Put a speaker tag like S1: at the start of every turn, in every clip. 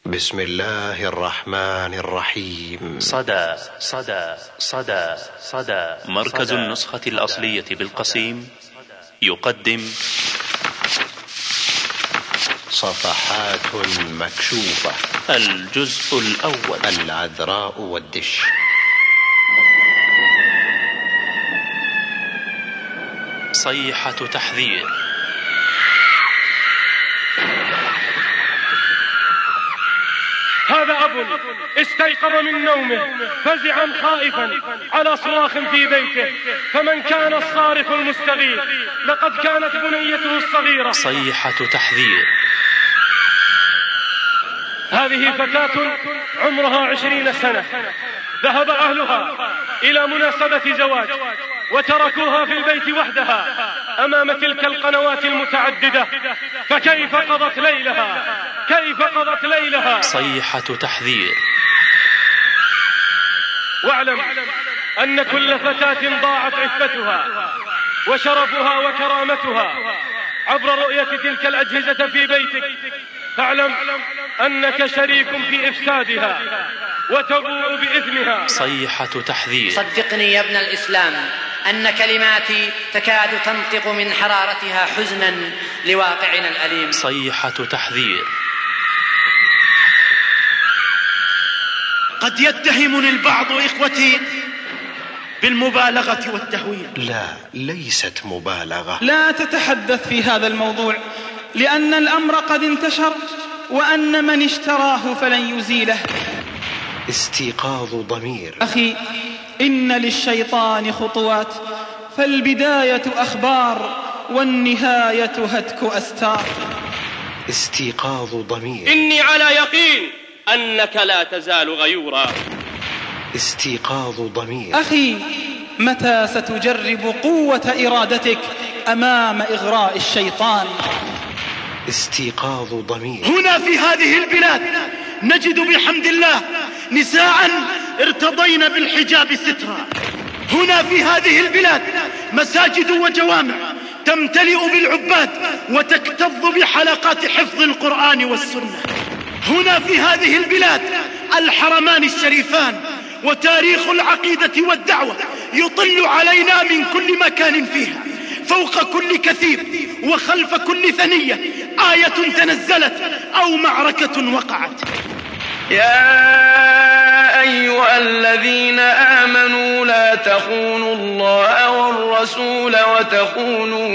S1: بسم الله الرحمن الرحيم.
S2: صدى صدى صدى صدى. مركز النسخة الأصلية بالقصيم يقدم
S1: صفحات مكشوفة،
S2: الجزء الأول،
S1: العذراء والدش.
S2: صيحة تحذير.
S3: هذا أب استيقظ من نومه فزعا خائفا على صراخ في بيته، فمن كان الصارخ المستغيث؟ لقد كانت بنيته الصغيرة.
S2: صيحة تحذير.
S3: هذه فتاة عمرها 20 سنة، ذهب أهلها إلى مناسبة زواج وتركوها في البيت وحدها أمام تلك القنوات المتعددة، فكيف قضت ليلها؟ كيف قضت ليلها؟
S2: صيحة تحذير.
S3: واعلم أن كل فتاة ضاعت عفتها وشرفها وكرامتها عبر رؤية تلك الأجهزة في بيتك، فاعلم أنك شريك في إفسادها وتبوء بإثمها.
S2: صيحة تحذير.
S4: صدقني يا ابن الإسلام أن كلماتي تكاد تنطق من حرارتها حزنا لواقعنا الأليم.
S2: صيحة تحذير.
S5: قد يتهمني البعض إخوتي بالمبالغة والتهويل.
S1: لا، ليست مبالغة.
S6: لا تتحدث في هذا الموضوع، لأن الأمر قد انتشر، وأن من اشتراه فلن يزيله.
S1: استيقاظ ضمير.
S6: أخي، إن للشيطان خطوات، فالبداية أخبار والنهاية هتك أستار.
S1: استيقاظ ضمير.
S3: إني على يقين أنك لا تزال غيورا.
S1: استيقاظ ضمير.
S6: أخي، متى ستجرب قوة إرادتك أمام إغراء الشيطان؟
S1: استيقاظ ضمير.
S5: هنا في هذه البلاد نجد بحمد الله نساء ارتضين بالحجاب سترا. هنا في هذه البلاد مساجد وجوامع تمتلئ بالعباد وتكتظ بحلقات حفظ القرآن والسنة. هنا في هذه البلاد الحرمان الشريفان وتاريخ العقيدة والدعوة يطل علينا من كل مكان فيها، فوق كل كثيب وخلف كل ثنية آية تنزلت أو معركة وقعت.
S7: يا أيها الذين آمنوا لا تخونوا الله والرسول وتخونوا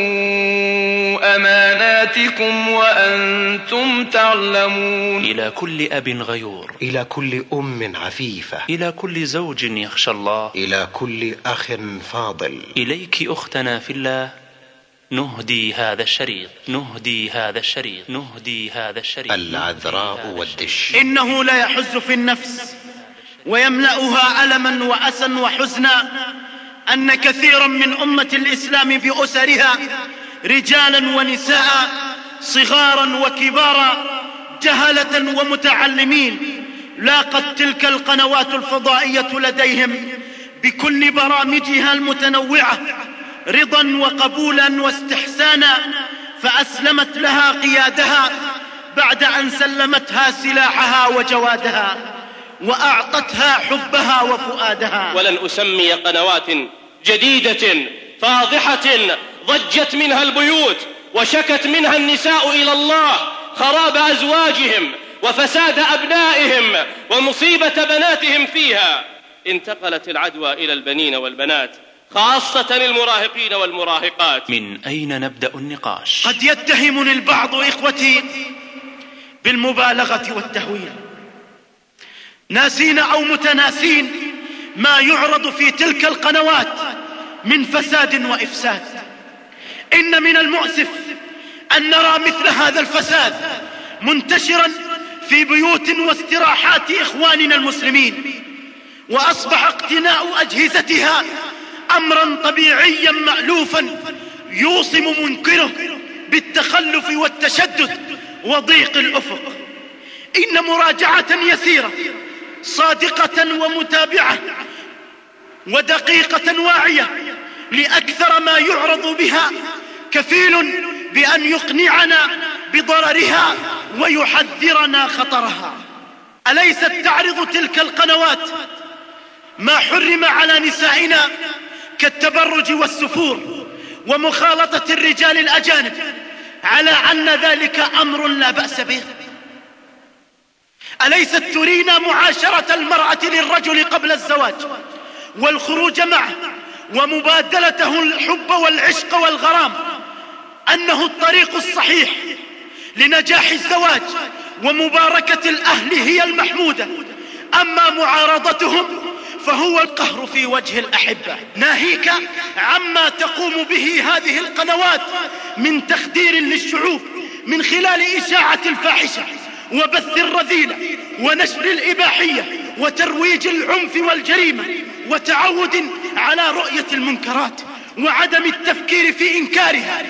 S7: أماناتكم وأنتم تعلمون.
S2: إلى كل أب غيور،
S1: إلى كل أم عفيفة،
S2: إلى كل زوج يخشى الله،
S1: إلى كل أخ فاضل،
S2: إليك أختنا في الله نهدي هذا الشريط، نهدي هذا الشريط، نهدي هذا الشريط.
S1: العذراء والدش.
S5: إنه لا يحز في النفس ويملأها ألما وأسا وحزنا أن كثيرا من أمة الإسلام في أسرها رجالا ونساء، صغارا وكبارا، جهلة ومتعلمين، لاقت تلك القنوات الفضائية لديهم بكل برامجها المتنوعة رضا وقبولا واستحسانا، فأسلمت لها قيادها بعد أن سلمتها سلاحها وجوادها وأعطتها حبها وفؤادها.
S3: ولن أسمي قنوات جديدة فاضحة ضجت منها البيوت وشكت منها النساء إلى الله خراب أزواجهم وفساد أبنائهم ومصيبة بناتهم فيها. انتقلت العدوى إلى البنين والبنات، خاصة المراهقين والمراهقات.
S2: من أين نبدأ النقاش؟
S5: قد يتهمني البعض إخوتي بالمبالغة والتهويل، ناسين أو متناسين ما يعرض في تلك القنوات من فساد وإفساد. إن من المؤسف أن نرى مثل هذا الفساد منتشرا في بيوت واستراحات إخواننا المسلمين، وأصبح اقتناء أجهزتها أمرا طبيعيا مألوفا يوصم منكره بالتخلف والتشدد وضيق الأفق. إن مراجعة يسيرة صادقة ومتابعة ودقيقة واعية لأكثر ما يعرض بها كفيل بأن يقنعنا بضررها ويحذرنا خطرها. أليست تعرض تلك القنوات ما حرم على نسائنا كالتبرج والسفور ومخالطة الرجال الأجانب على أن ذلك أمر لا بأس به؟ أليست ترينا معاشرة المرأة للرجل قبل الزواج والخروج معه ومبادلته الحب والعشق والغرام أنه الطريق الصحيح لنجاح الزواج ومباركة الأهل هي المحمودة؟ أما معارضتهم فهو القهر في وجه الأحبة. ناهيك عما تقوم به هذه القنوات من تخدير للشعوب من خلال إشاعة الفاحشة وبث الرذيلة ونشر الإباحية وترويج العنف والجريمة وتعود على رؤية المنكرات وعدم التفكير في إنكارها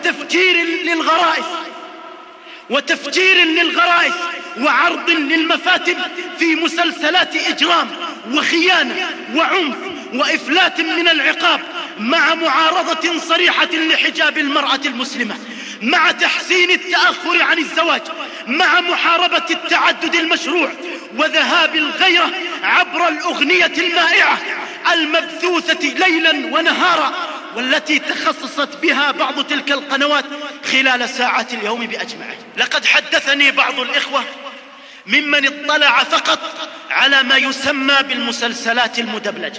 S5: وتفجير للغرائز وعرض للمفاتن في مسلسلات إجرام وخيانة وعنف وإفلات من العقاب، مع معارضة صريحة لحجاب المرأة المسلمة، مع تحسين التأخر عن الزواج، مع محاربة التعدد المشروع وذهاب الغيرة عبر الأغنية المائعة المبثوثة ليلا ونهارا، والتي تخصصت بها بعض تلك القنوات خلال ساعات اليوم بأجمعه. لقد حدثني بعض الإخوة ممن اطلع فقط على ما يسمى بالمسلسلات المدبلجة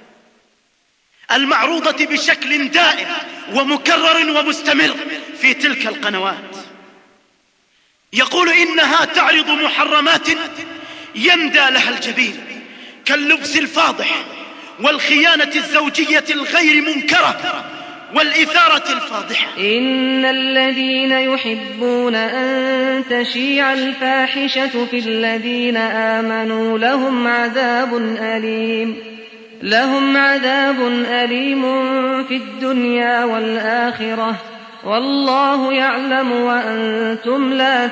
S5: المعروضة بشكل دائم ومكرر ومستمر في تلك القنوات. يقول إنها تعرض محرمات يندى لها الجبين كاللبس الفاضح والخيانة الزوجية الغير منكرة والإثارة الفاضحة.
S8: إن الذين يحبون أن تشيع الفاحشة في الذين آمنوا لهم عذاب أليم في الدنيا والآخرة والله يعلم وأنتم لا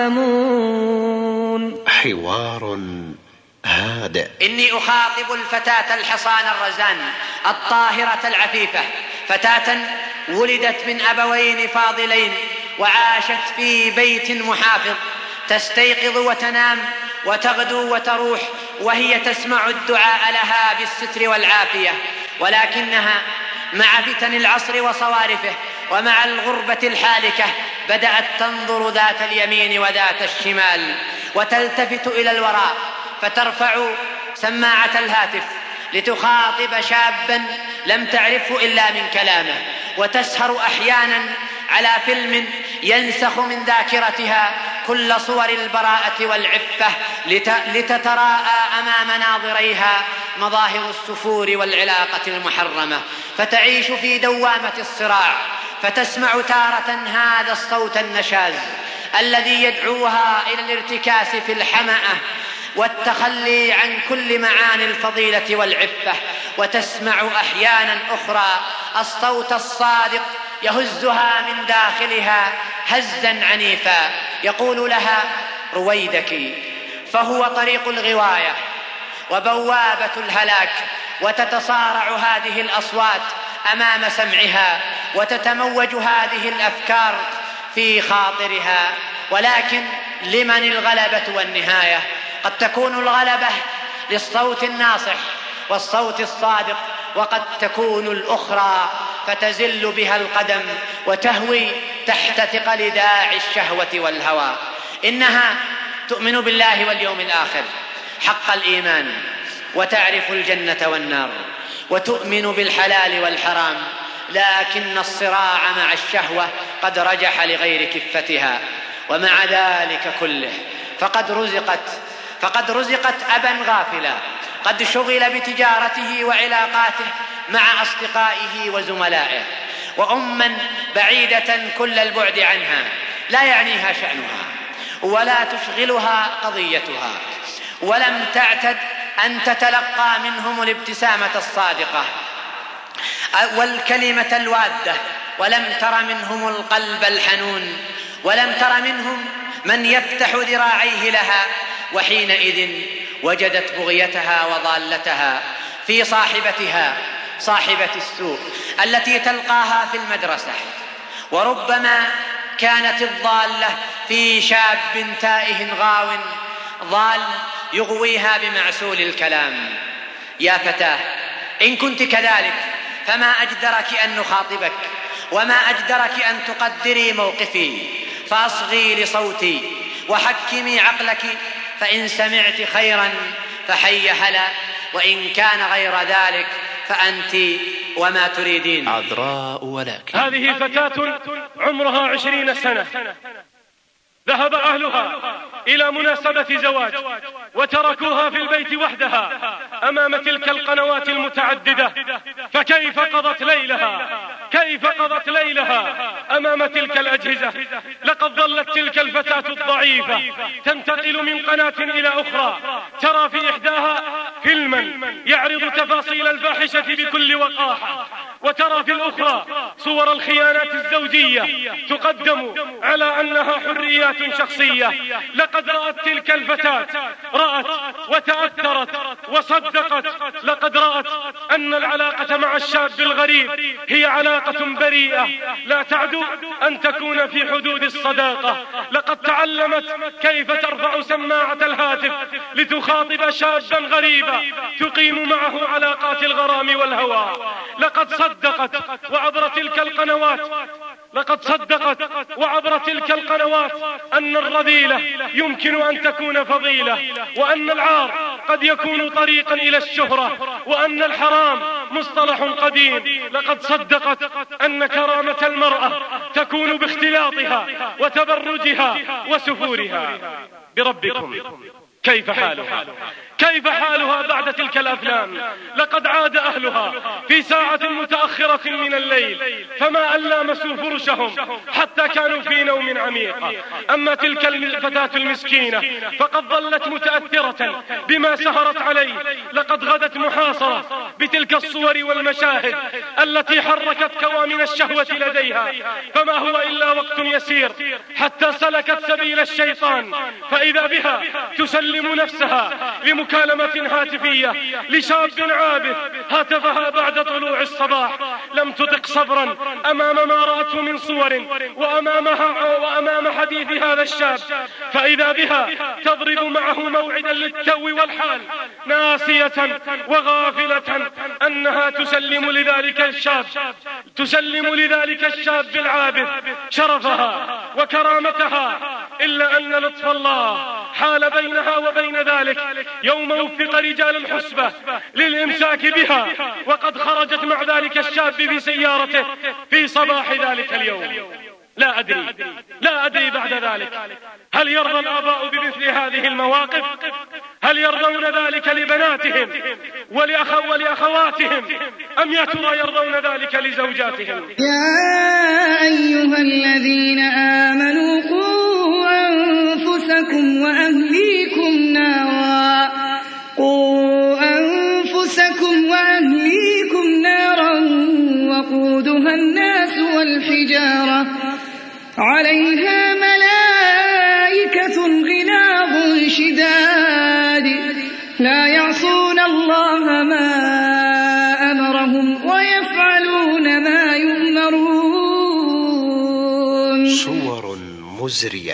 S8: تعلمون.
S1: حوار هادئ.
S4: إني أخاطب الفتاة الحصان الرزان الطاهرة العفيفة، فتاة ولدت من أبوين فاضلين وعاشت في بيت محافظ، تستيقظ وتنام وتغدو وتروح وهي تسمع الدعاء لها بالستر والعافية، ولكنها مع فتن العصر وصوارفه ومع الغربة الحالكة بدأت تنظر ذات اليمين وذات الشمال وتلتفت إلى الوراء، فترفع سماعة الهاتف لتخاطب شابا لم تعرفه إلا من كلامه، وتسهر أحيانا على فيلم ينسخ من ذاكرتها كل صور البراءة والعفة لتتراءى أمام ناظريها مظاهر السفور والعلاقة المحرمة، فتعيش في دوامة الصراع، فتسمع تارة هذا الصوت النشاز الذي يدعوها إلى الارتكاس في الحمأة والتخلي عن كل معاني الفضيلة والعفة، وتسمع أحيانا أخرى الصوت الصادق يهزها من داخلها هزا عنيفا يقول لها رويدك، فهو طريق الغواية وبوابة الهلاك، وتتصارع هذه الأصوات أمام سمعها وتتموج هذه الأفكار في خاطرها. ولكن لمن الغلبة والنهاية؟ قد تكون الغلبة للصوت الناصح والصوت الصادق، وقد تكون الأخرى فتزل بها القدم وتهوي تحت ثقل داعي الشهوة والهوى. إنها تؤمن بالله واليوم الآخر حق الإيمان، وتعرف الجنة والنار، وتؤمن بالحلال والحرام، لكن الصراع مع الشهوة قد رجح لغير كفتها. ومع ذلك كله فقد رزقت أبا غافلا قد شغل بتجارته وعلاقاته مع أصدقائه وزملائه، وأما بعيدة كل البعد عنها لا يعنيها شأنها ولا تشغلها قضيتها، ولم تعتد أن تتلقى منهم الابتسامة الصادقة والكلمة الوادة، ولم تر منهم القلب الحنون، ولم تر منهم من يفتح ذراعيه لها. وحينئذ وجدت بغيتها وضالتها في صاحبتها، صاحبة السوء التي تلقاها في المدرسة، وربما كانت الضالة في شاب تائه غاو ضال يغويها بمعسول الكلام. يا فتاة، إن كنت كذلك فما أجدرك أن نخاطبك، وما أجدرك أن تقدري موقفي، فأصغي لصوتي وحكمي عقلك، فإن سمعت خيرا فحي هلا، وإن كان غير ذلك فأنت وما تريدين.
S2: عذراء ولكن.
S3: هذه فتاة عمرها 20 سنة، ذهب أهلها إلى مناسبة زواج وتركوها في البيت وحدها أمام تلك القنوات المتعددة، فكيف قضت ليلها؟ كيف قضت ليلها أمام تلك الأجهزة؟ لقد ظلت تلك الفتاة الضعيفة تنتقل من قناة إلى أخرى، ترى في إحداها فيلما يعرض تفاصيل الفاحشة بكل وقاحة، وترى في الأخرى صور الخيانات الزوجية تقدم على أنها حريات شخصية. لقد رأت تلك الفتاة، رأت وتأثرت وصدقت، لقد رأت أن العلاقة مع الشاب الغريب هي علاقة بريئة لا تعدو أن تكون في حدود الصداقة. لقد تعلمت كيف ترفع سماعة الهاتف لتخاطب شابا غريبا تقيم معه علاقات الغرام والهوى. لقد صدقت وعبر تلك القنوات أن الرذيلة يمكن أن تكون فضيلة، وأن العار قد يكون طريقا إلى الشهرة، وأن الحرام مصطلح قديم. لقد صدقت أن كرامة المرأة تكون باختلاطها وتبرجها وسفورها. بربكم كيف حالها؟ كيف حالها بعد تلك الأفلام؟ لقد عاد أهلها في ساعة متأخرة من الليل، فما أن لامسوا فرشهم حتى كانوا في نوم عميق. أما تلك الفتاة المسكينة فقد ظلت متأثرة بما سهرت عليه. لقد غدت محاصرة بتلك الصور والمشاهد التي حركت كوامن الشهوة لديها، فما هو إلا وقت يسير حتى سلكت سبيل الشيطان، فإذا بها تسلم نفسها لمكالمة هاتفية لشاب عابث هاتفها بعد طلوع الصباح. لم تطق صبرا أمام ما رأته من صور وأمام حديث هذا الشاب، فإذا بها تضرب معه موعدا للتو والحال، ناسية وغافلة أنها تسلم لذلك الشاب العابث شرفها وكرامتها. إلا أن لطف الله حال بينها وبين ذلك يوم وفق رجال الحسبة للإمساك بها، وقد خرجت مع ذلك الشاب بسيارته في صباح ذلك اليوم. لا أدري بعد ذلك هل يرضى الآباء بمثل هذه المواقف؟ هل يرضون ذلك لبناتهم ولأخواتهم، أم يا ترى يرضون ذلك لزوجاتهم؟
S9: يا أيها الذين آمنوا قوا أنفسكم وأهليكم نارا وقودها الناس والحجارة عليها ملائكة غلاظ شداد لا يعصون الله ما أمرهم ويفعلون ما يؤمرون.
S1: صور مزرية.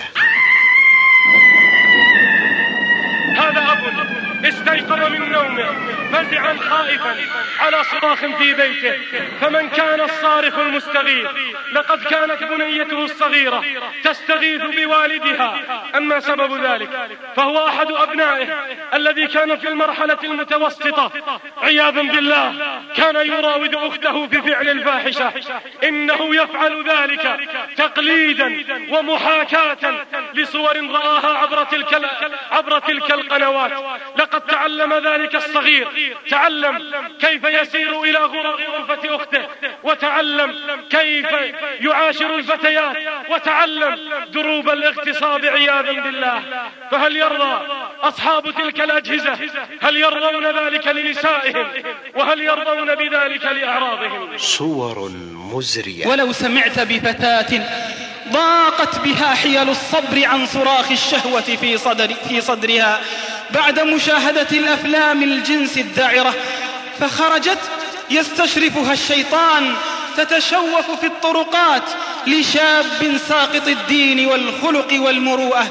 S3: هذا أب استيقظ من نومه فزعا خائفا على صراخ في بيته، فمن كان الصارخ المستغيث؟ لقد كانت بنيته الصغيرة تستغيث بوالدها. أما سبب ذلك فهو أحد أبنائه الذي كان في المرحلة المتوسطة عياذا بالله، كان يراود أخته في فعل الفاحشة. إنه يفعل ذلك تقليدا ومحاكاة لصور رآها عبر تلك القنوات. لقد تعلم ذلك الصغير، تعلم كيف يسير إلى غرفة أخته، وتعلم كيف يعاشر الفتيات، وتعلم دروب الاغتصاب عياذا بالله. فهل يرضى أصحاب تلك الأجهزة؟ هل يرضون ذلك لنسائهم؟ وهل يرضون بذلك لأعراضهم؟
S1: صور مزرية.
S6: ولو سمعت بفتاة ضاقت بها حيل الصبر عن صراخ الشهوة في صدرها بعد مشاهدة الأفلام الجنس الذعرة، فخرجت يستشرفها الشيطان تتشوف في الطرقات لشاب ساقط الدين والخلق والمروءة،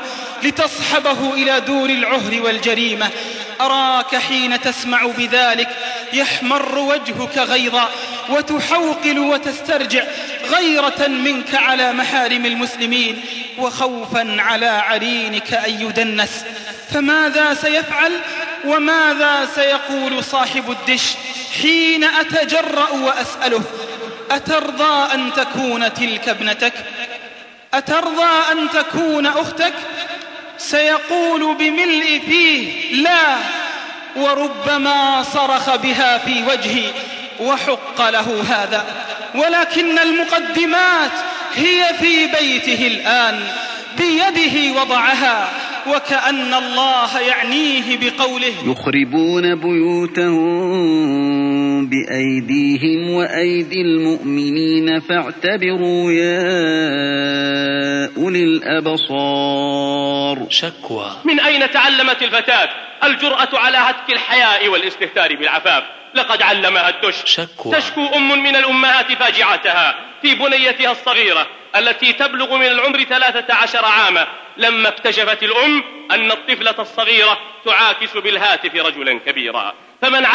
S6: لتصحبه إلى دور العهر والجريمة. أراك حين تسمع بذلك يحمر وجهك غيظا وتحوقل وتسترجع غيرة منك على محارم المسلمين وخوفا على عرينك أن يدنس. فماذا سيفعل وماذا سيقول صاحب الدش حين أتجرأ وأسأله: أترضى أن تكون تلك ابنتك؟ أترضى أن تكون أختك؟ سيقول بملء فيه: لا، وربما صرخ بها في وجهي وحق له هذا. ولكن المقدمات هي في بيته الآن، بيده وضعها، وكأن الله يعنيه بقوله:
S10: يخربون بيوتهم بأيديهم وأيدي المؤمنين فاعتبروا يا أولي الأبصار.
S2: شكوى.
S3: من أين تعلمت الفتاة الجرأة على هتك الحياء والاستهتار بالعفاف؟ لقد علمها الدش.
S2: شكوى.
S3: تشكو أم من الأمهات فاجعتها في بنيتها الصغيرة التي تبلغ من العمر 13 عاما، لما اكتشفت الأم أن الطفلة الصغيرة تعاكس بالهاتف رجلا كبيرا. فمن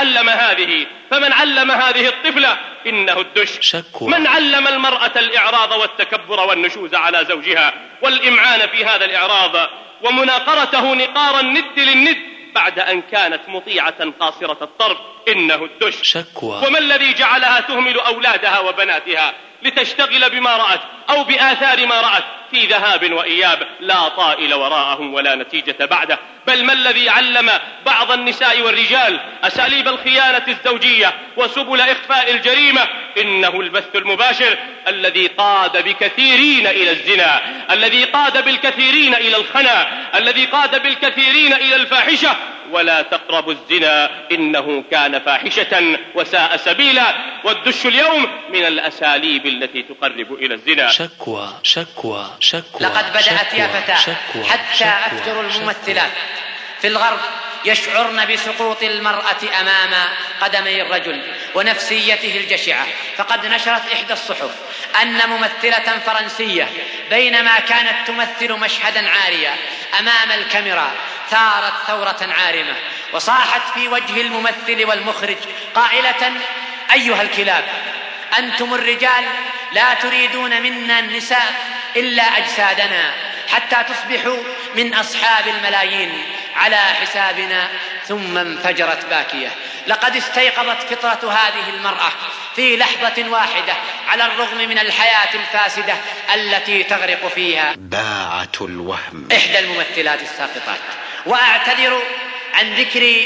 S3: علم هذه الطفلة؟ إنه الدش.
S2: شكوى.
S3: من علم المرأة الإعراض والتكبر والنشوز على زوجها والإمعان في هذا الإعراض ومناقرته نقار الند للند بعد أن كانت مطيعة قاصرة الطرف؟ إنه الدش.
S2: شكوى.
S3: وما الذي جعلها تهمل أولادها وبناتها لتشتغل بما رأت أو بآثار ما رأت في ذهاب وإياب لا طائل وراءهم ولا نتيجة بعده؟ بل ما الذي علم بعض النساء والرجال أساليب الخيانة الزوجية وسبل إخفاء الجريمة؟ إنه البث المباشر الذي قاد بكثيرين إلى الزنا، الذي قاد بالكثيرين إلى الخنا، الذي قاد بالكثيرين إلى الفاحشة. ولا تقربوا الزنا إنه كان فاحشة وساء سبيلا. والدش اليوم من الأساليب التي تقرب إلى الزنا.
S2: شكوى. شكوى. شكوى.
S4: لقد بدأت يا فتاة حتى أفجر الممثلات في الغرب يشعرن بسقوط المرأة أمام قدمي الرجل ونفسيته الجشعة. فقد نشرت إحدى الصحف أن ممثلة فرنسية بينما كانت تمثل مشهدا عاريا أمام الكاميرا ثارت ثورة عارمة وصاحت في وجه الممثل والمخرج قائلة: أيها الكلاب، أنتم الرجال لا تريدون منا النساء إلا أجسادنا حتى تصبحوا من أصحاب الملايين على حسابنا. ثم انفجرت باكية. لقد استيقظت فطرة هذه المرأة في لحظة واحدة على الرغم من الحياة الفاسدة التي تغرق فيها.
S1: باعة الوهم.
S4: إحدى الممثلات الساقطات. وأعتذر عن ذكر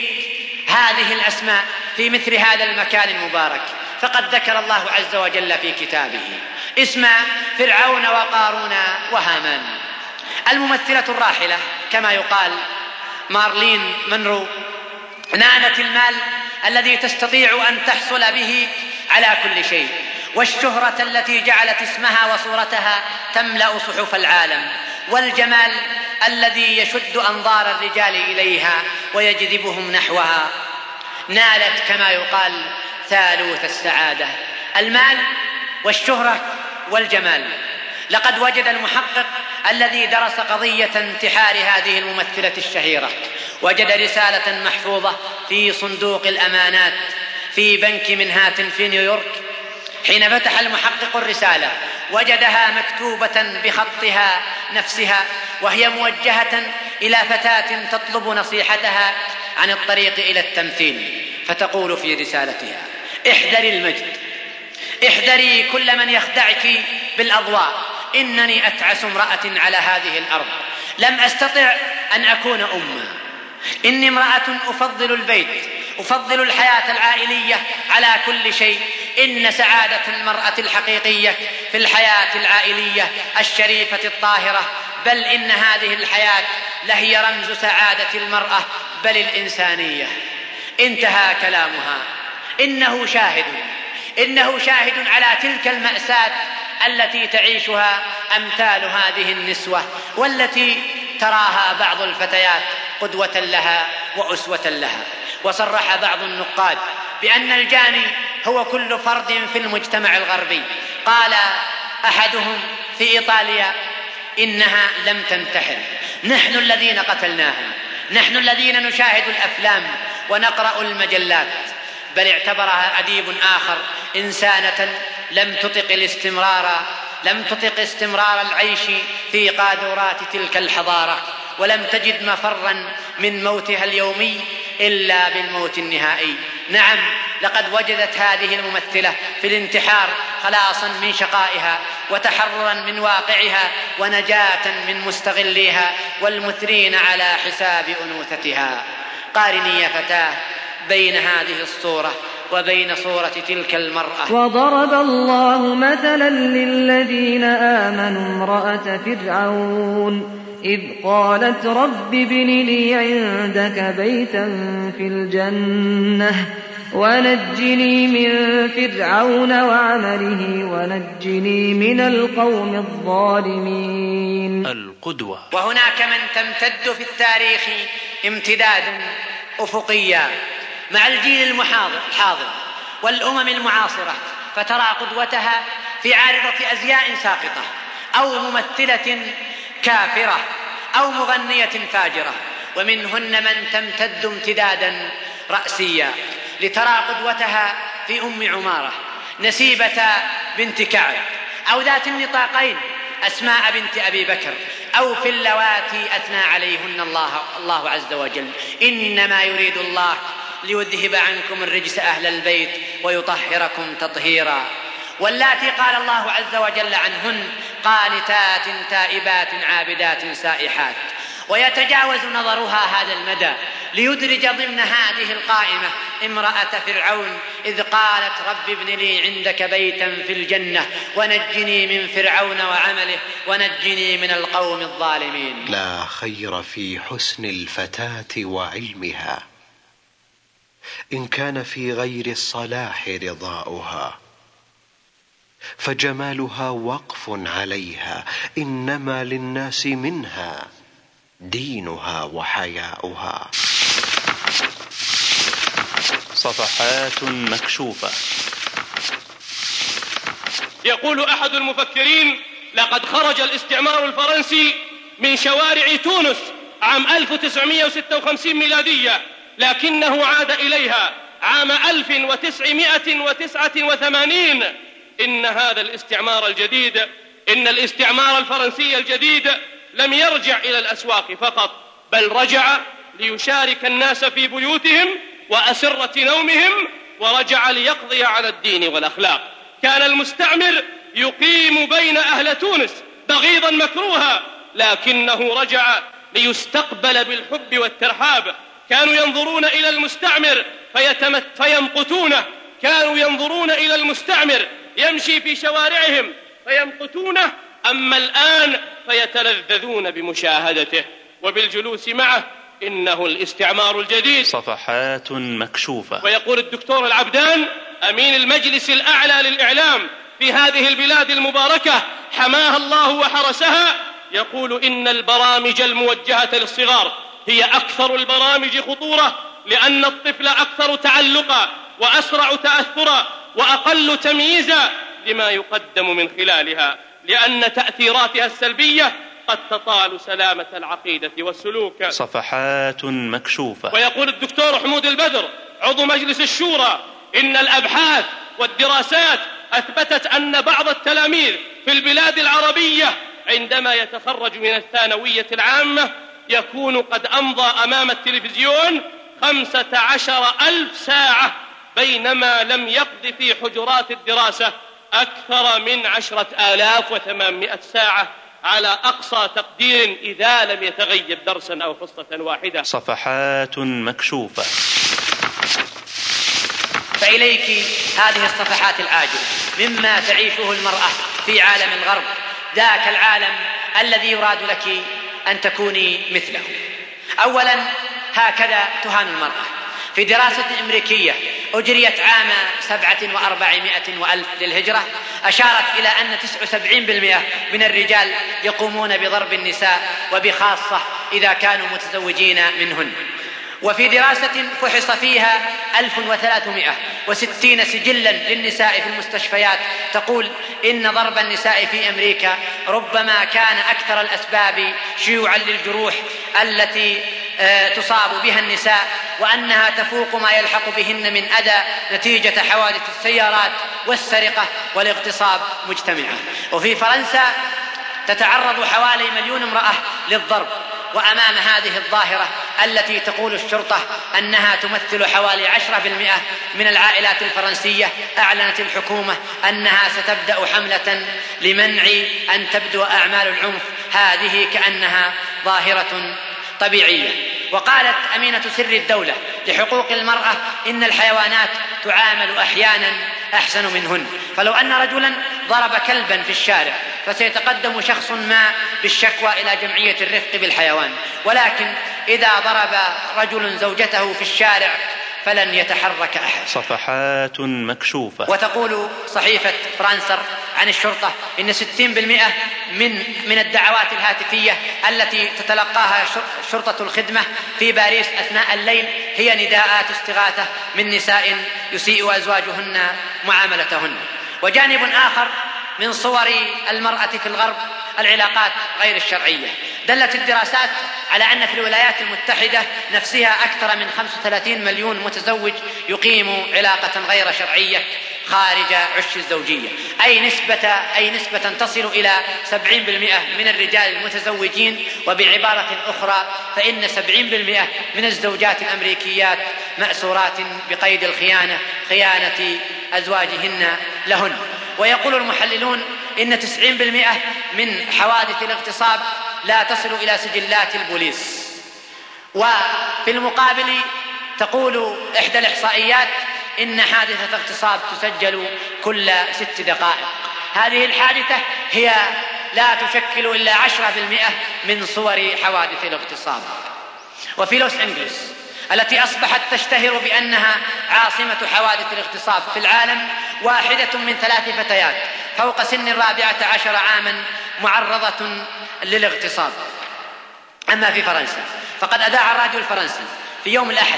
S4: هذه الأسماء في مثل هذا المكان المبارك، فقد ذكر الله عز وجل في كتابه اسم فرعون وقارون وهامان. الممثلة الراحلة كما يقال مارلين مونرو نالت المال الذي تستطيع أن تحصل به على كل شيء، والشهرة التي جعلت اسمها وصورتها تملأ صحف العالم، والجمال الذي يشد أنظار الرجال إليها ويجذبهم نحوها. نالت كما يقال ثالوث السعادة: المال والشهرة والجمال. لقد وجد المحقق الذي درس قضية انتحار هذه الممثلة الشهيرة وجد رسالة محفوظة في صندوق الأمانات في بنك منهاتن في نيويورك. حين فتح المحقق الرسالة وجدها مكتوبة بخطها نفسها، وهي موجهة إلى فتاة تطلب نصيحتها عن الطريق إلى التمثيل، فتقول في رسالتها: احذري المجد، احذري كل من يخدعك بالأضواء، إنني أتعس امرأة على هذه الأرض، لم أستطع أن أكون أمة، إني امرأة أفضل البيت، أفضل الحياة العائلية على كل شيء، إن سعادة المرأة الحقيقية في الحياة العائلية الشريفة الطاهرة، بل إن هذه الحياة لهي رمز سعادة المرأة بل الإنسانية. انتهى كلامها. إنه شاهد على تلك المأساة التي تعيشها أمثال هذه النسوة، والتي تراها بعض الفتيات قدوة لها وأسوة لها. وصرح بعض النقاد بأن الجاني هو كل فرد في المجتمع الغربي. قال أحدهم في إيطاليا: إنها لم تنتحر، نحن الذين قتلناهم، نحن الذين نشاهد الأفلام ونقرأ المجلات. بل اعتبرها أديب آخر إنسانة لم تطق استمرار العيش في قاذورات تلك الحضارة، ولم تجد مفرا من موتها اليومي إلا بالموت النهائي. نعم، لقد وجدت هذه الممثلة في الانتحار خلاصا من شقائها وتحررا من واقعها ونجاة من مستغليها والمثرين على حساب أنوثتها. قارني يا فتاة بين هذه الصورة وبين صورة تلك المرأة.
S8: وضرب الله مثلا للذين آمنوا امرأة فرعون إذ قالت رب ابن لي عندك بيتا في الجنة ونجني من فرعون وعمله ونجني من القوم الظالمين.
S2: القدوة.
S4: وهناك من تمتد في التاريخ امتداد أفقيا مع الجيل الحاضر والأمم المعاصرة، فترى قدوتها في عارضة أزياء ساقطة أو ممثلة كافرة أو مغنية فاجرة، ومنهن من تمتد امتدادا رأسيا لترى قدوتها في أم عمارة نسيبة بنت كعب، أو ذات النطاقين أسماء بنت أبي بكر، أو في اللواتي أثنى عليهن الله عز وجل: إنما يريد الله ليذهب عنكم الرجس أهل البيت ويطهركم تطهيرا. واللاتي قال الله عز وجل عنهن: قانتات تائبات عابدات سائحات. ويتجاوز نظرها هذا المدى ليدرج ضمن هذه القائمة امرأة فرعون إذ قالت رب ابن لي عندك بيتا في الجنة ونجني من فرعون وعمله ونجني من القوم الظالمين.
S1: لا خير في حسن الفتاة وعلمها إن كان في غير الصلاح رضاؤها، فجمالها وقف عليها، إنما للناس منها دينها وحياؤها.
S2: صفحات مكشوفة.
S3: يقول أحد المفكرين: لقد خرج الاستعمار الفرنسي من شوارع تونس عام 1956 ميلادية، لكنه عاد إليها عام 1989. إن هذا الاستعمار الجديد، إن الاستعمار الفرنسي الجديد لم يرجع إلى الأسواق فقط، بل رجع ليشارك الناس في بيوتهم وأسرة نومهم، ورجع ليقضي على الدين والأخلاق. كان المستعمر يقيم بين أهل تونس بغيضا مكروها، لكنه رجع ليستقبل بالحب والترحاب. كانوا ينظرون إلى المستعمر فيمقتونه، كانوا ينظرون إلى المستعمر يمشي في شوارعهم فيمقتونه، أما الآن فيتلذذون بمشاهدته وبالجلوس معه. إنه الاستعمار الجديد.
S2: صفحات مكشوفة.
S3: ويقول الدكتور العبدان أمين المجلس الأعلى للإعلام في هذه البلاد المباركة حماها الله وحرسها، يقول: إن البرامج الموجهة للصغار هي أكثر البرامج خطورة، لأن الطفل أكثر تعلقا وأسرع تأثرا وأقل تمييزا لما يقدم من خلالها، لأن تأثيراتها السلبية قد تطال سلامة العقيدة والسلوك.
S2: صفحات مكشوفة.
S3: ويقول الدكتور حمود البدر عضو مجلس الشورى: إن الأبحاث والدراسات أثبتت أن بعض التلاميذ في البلاد العربية عندما يتخرج من الثانوية العامة يكون قد أمضى أمام التلفزيون 15,000 ساعة، بينما لم يقض في حجرات الدراسة أكثر من 10,800 ساعة على أقصى تقدير إذا لم يتغيب درسا أو حصة واحدة.
S2: صفحات مكشوفة.
S4: فإليك هذه الصفحات العاجلة مما تعيشه المرأة في عالم الغرب، ذاك العالم الذي يراد لك أن تكوني مثله. أولا، هكذا تهان المرأة. في دراسة أمريكية أجريت عام 47,000 للهجرة أشارت إلى أن 79% من الرجال يقومون بضرب النساء، وبخاصة إذا كانوا متزوجين منهن. وفي دراسة فحص فيها 1360 سجلا للنساء في المستشفيات تقول إن ضرب النساء في أمريكا ربما كان أكثر الأسباب شيوعا للجروح التي تصاب بها النساء، وأنها تفوق ما يلحق بهن من أذى نتيجة حوادث السيارات والسرقة والاغتصاب مجتمعة. وفي فرنسا تتعرض حوالي 1,000,000 امرأة للضرب، وأمام هذه الظاهرة التي تقول الشرطة أنها تمثل حوالي 10% من العائلات الفرنسية، أعلنت الحكومة أنها ستبدأ حملة لمنع أن تبدو أعمال العنف هذه كأنها ظاهرة طبيعية. وقالت أمينة سر الدولة لحقوق المرأة إن الحيوانات تعامل أحيانا أحسن منهن، فلو أن رجلا ضرب كلبا في الشارع فسيتقدم شخص ما بالشكوى إلى جمعية الرفق بالحيوان، ولكن إذا ضرب رجل زوجته في الشارع فلن يتحرك أحد.
S2: صفحات مكشوفة.
S4: وتقول صحيفة فرانسر عن الشرطة إن 60% من الدعوات الهاتفية التي تتلقاها شرطة الخدمة في باريس أثناء الليل هي نداءات استغاثة من نساء يسيء أزواجهن معاملتهن. وجانب آخر من صور المرأة في الغرب العلاقات غير الشرعية. دلت الدراسات على أن في الولايات المتحدة نفسها أكثر من 35 مليون متزوج يقيم علاقة غير شرعية خارج عش الزوجية، أي نسبة تصل إلى 70% من الرجال المتزوجين. وبعبارة أخرى فإن 70% من الزوجات الأمريكيات مأسورات بقيد الخيانة، خيانة أزواجهن لهن. ويقول المحللون إن 90% من حوادث الاغتصاب لا تصل إلى سجلات البوليس. وفي المقابل تقول إحدى الإحصائيات إن حادثة اغتصاب تسجل كل 6 دقائق. هذه الحادثة هي لا تشكل إلا 10% من صور حوادث الاغتصاب. وفي لوس أنجلوس التي أصبحت تشتهر بأنها عاصمة حوادث الاغتصاب في العالم، 1 من 3 فتيات فوق سن 14 عاما معرضة للاغتصاب. أما في فرنسا فقد أذاع الراديو الفرنسي في يوم الأحد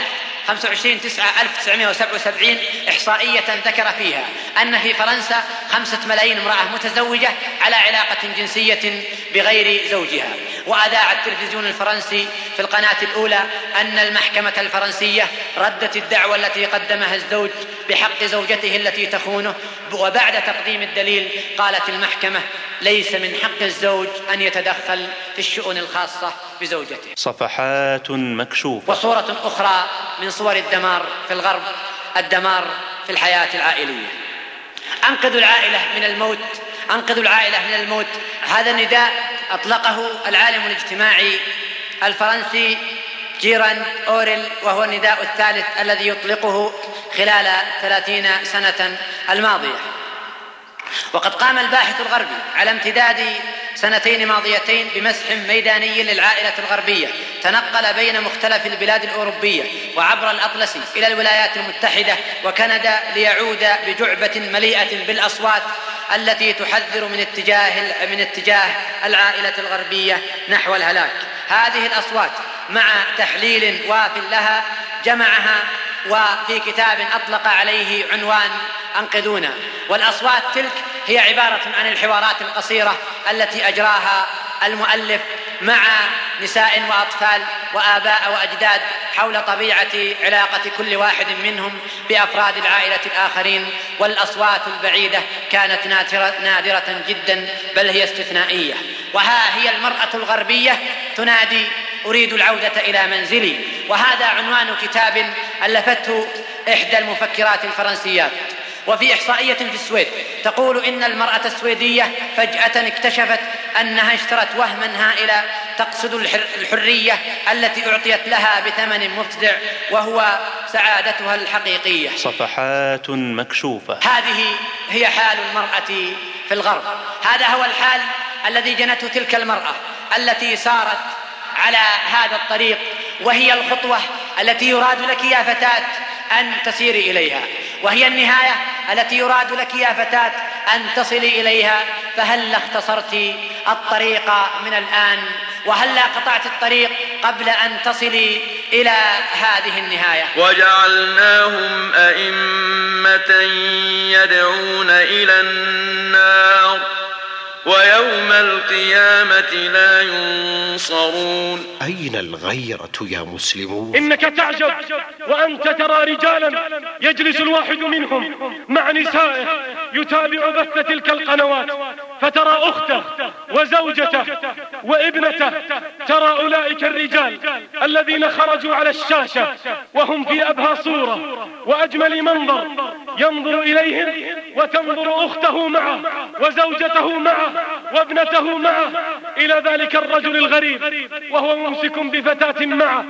S4: 25/9/1977 إحصائية ذكر فيها أن في فرنسا 5 ملايين امرأة متزوجة على علاقة جنسية بغير زوجها. وأذاع التلفزيون الفرنسي في القناة الأولى أن المحكمة الفرنسية ردت الدعوى التي قدمها الزوج بحق زوجته التي تخونه، وبعد تقديم الدليل قالت المحكمة ليس من حق الزوج أن يتدخل في الشؤون الخاصة بزوجته.
S2: صفحات مكشوفة.
S4: وصورة أخرى من صور الدمار في الغرب، الدمار في الحياة العائلية. أنقذوا العائلة من الموت، أنقذوا العائلة من الموت. هذا النداء أطلقه العالم الاجتماعي الفرنسي جيراند أوريل، وهو النداء الثالث الذي يطلقه خلال 30 سنة الماضية. وقد قام الباحث الغربي على امتداد 2 ماضيتين بمسح ميداني للعائلة الغربية تنقل بين مختلف البلاد الأوروبية وعبر الأطلسي إلى الولايات المتحدة وكندا ليعود بجعبة مليئة بالأصوات التي تحذر من اتجاه العائلة الغربية نحو الهلاك. هذه الأصوات مع تحليل واف لها جمعها وفي كتاب أطلق عليه عنوان أنقذونا. والأصوات تلك هي عبارة عن الحوارات القصيرة التي أجراها المؤلف مع نساء وأطفال وآباء وأجداد حول طبيعة علاقة كل واحد منهم بأفراد العائلة الآخرين. والأصوات البعيدة كانت نادرة جدا، بل هي استثنائية. وها هي المرأة الغربية تنادي أريد العودة إلى منزلي. وهذا عنوان كتاب ألفته إحدى المفكرات الفرنسيات. وفي إحصائية في السويد تقول إن المرأة السويدية فجأة اكتشفت أنها اشترت وهما هائلا تقصد الحرية التي أعطيت لها بثمن مفزع، وهو سعادتها الحقيقية.
S2: صفحات مكشوفة.
S4: هذه هي حال المرأة في الغرب. هذا هو الحال الذي جنته تلك المرأة التي سارت على هذا الطريق، وهي الخطوة التي يراد لك يا فتاة أن تسيري إليها، وهي النهاية التي يراد لك يا فتاة أن تصلي إليها. فهل اختصرت الطريق من الآن؟ وهل قطعت الطريق قبل أن تصلي إلى هذه النهاية.
S7: وجعلناهم أئمة يدعون إلى النار ويوم القيامة لا ينصرون.
S1: أين الغيرة يا مسلمون؟
S3: إنك تعجب وأنت ترى رجالا يجلس الواحد منهم مع نسائه يتابع بث تلك القنوات، فترى أخته وزوجته وابنته، ترى أولئك الرجال الذين خرجوا على الشاشة وهم في أبهى صورة وأجمل منظر، ينظر إليهم وتنظر أخته معه وزوجته معه وابنته معه إلى ذلك الرجل الغريب وهو ممسك بفتاة معه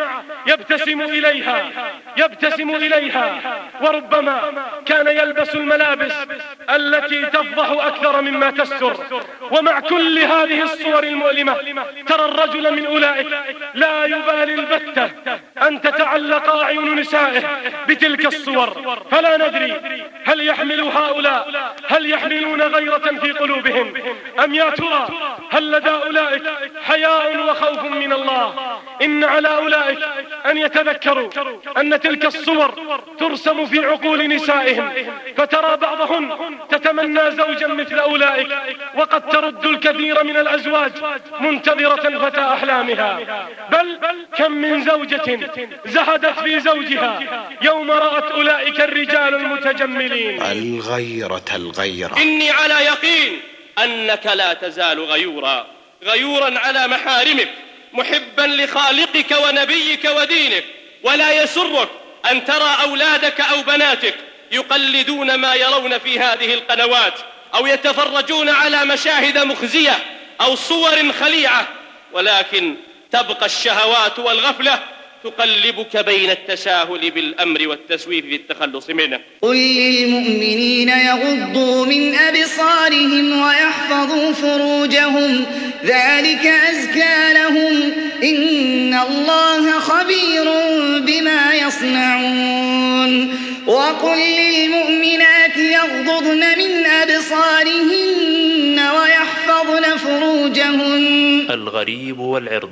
S3: يبتسم إليها وربما كان يلبس الملابس التي تفضح أكثر مما تستر. ومع كل هذه الصور المؤلمة ترى الرجل من أولئك لا يبالي البتة أن تتعلق أعين نسائه بتلك الصور، فلا ندري هل يحمل هؤلاء يحملون غيرة في قلوبهم أم يا ترى هل لدى أولئك حياء وخوف من الله؟ إن على أولئك أن يتذكروا أن تلك الصور ترسم في عقول نسائهم، فترى بعضهن تتمنى زوجا مثل أولئك، وقد ترد الكثير من الأزواج منتظرة فتى أحلامها. بل كم من زوجة زهدت في زوجها يوم رأت أولئك الرجال المتجملين.
S1: الغيرة
S11: إني على يقين أنك لا تزال غيورا على محارمك، محبا لخالقك ونبيك ودينك، ولا يسرك أن ترى أولادك أو بناتك يقلدون ما يرون في هذه القنوات أو يتفرجون على مشاهد مخزية أو صور خليعة، ولكن تبقى الشهوات والغفلة تقلبك بين التساهل بالأمر والتسويف في التخلص منه.
S9: قل للمؤمنين يغضوا من أبصارهم ويحفظوا فروجهم ذلك أزكى لهم إن الله خبير بما يصنعون. وقل للمؤمنات يغضضن من أبصارهن ويحفظن فروجهن.
S2: الغريب والعرض.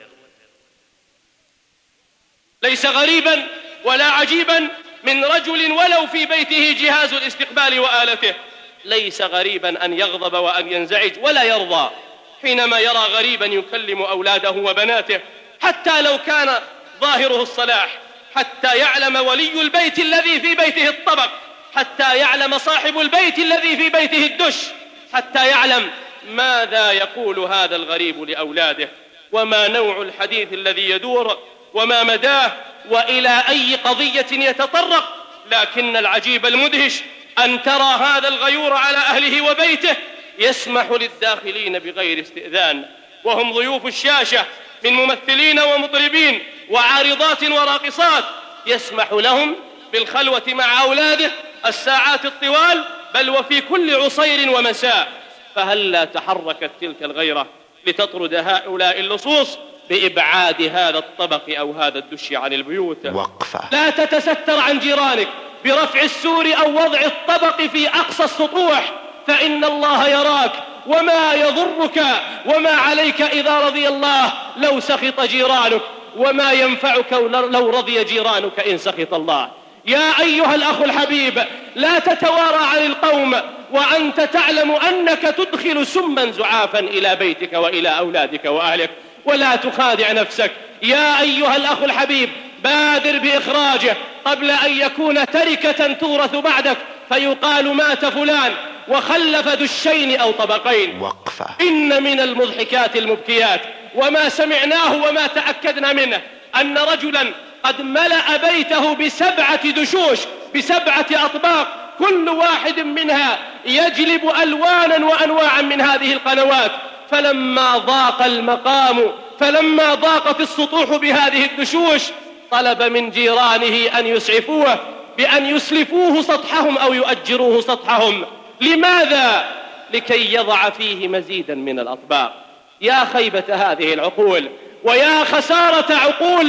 S11: ليس غريبا ولا عجيبا من رجل ولو في بيته جهاز الاستقبال وآلته، ليس غريبا أن يغضب وأن ينزعج ولا يرضى حينما يرى غريبا يكلم أولاده وبناته، حتى لو كان ظاهره الصلاح، حتى يعلم ولي البيت الذي في بيته الطبق، حتى يعلم صاحب البيت الذي في بيته الدش، حتى يعلم ماذا يقول هذا الغريب لأولاده، وما نوع الحديث الذي يدور، وما مداه، وإلى أي قضية يتطرق. لكن العجيب المدهش أن ترى هذا الغيور على أهله وبيته يسمح للداخلين بغير استئذان، وهم ضيوف الشاشة من ممثلين ومطربين وعارضات وراقصات، يسمح لهم بالخلوة مع أولاده الساعات الطوال، بل وفي كل عصير ومساء. فهلا تحركت تلك الغيرة لتطرد هؤلاء اللصوص بإبعاد هذا الطبق أو هذا الدش عن البيوت.
S1: وقفة.
S11: لا تتستر عن جيرانك برفع السور أو وضع الطبق في أقصى السطوح، فإن الله يراك وما يضرك وما عليك إذا رضي الله لو سخط جيرانك، وما ينفعك لو رضي جيرانك إن سخط الله. يا أيها الأخ الحبيب، لا تتوارى عن القوم وأنت تعلم أنك تدخل سما زعافا إلى بيتك وإلى أولادك وأهلك، ولا تخادع نفسك. يا أيها الأخ الحبيب، بادر بإخراجه قبل أن يكون تركة تورث بعدك فيقال مات فلان وخلف دشين أو طبقين.
S1: وقفة.
S11: إن من المضحكات المبكيات وما سمعناه وما تأكدنا منه أن رجلا قد ملأ بيته ب7 دشوش ب7 أطباق، كل واحد منها يجلب ألوانا وأنواعا من هذه القنوات. فلما ضاق المقام، فلما ضاقت السطوح بهذه الدشوش، طلب من جيرانه أن يسعفوه بأن يسلفوه سطحهم أو يؤجروه سطحهم. لماذا؟ لكي يضع فيه مزيدا من الأطباق. يا خيبة هذه العقول، ويا خسارة عقول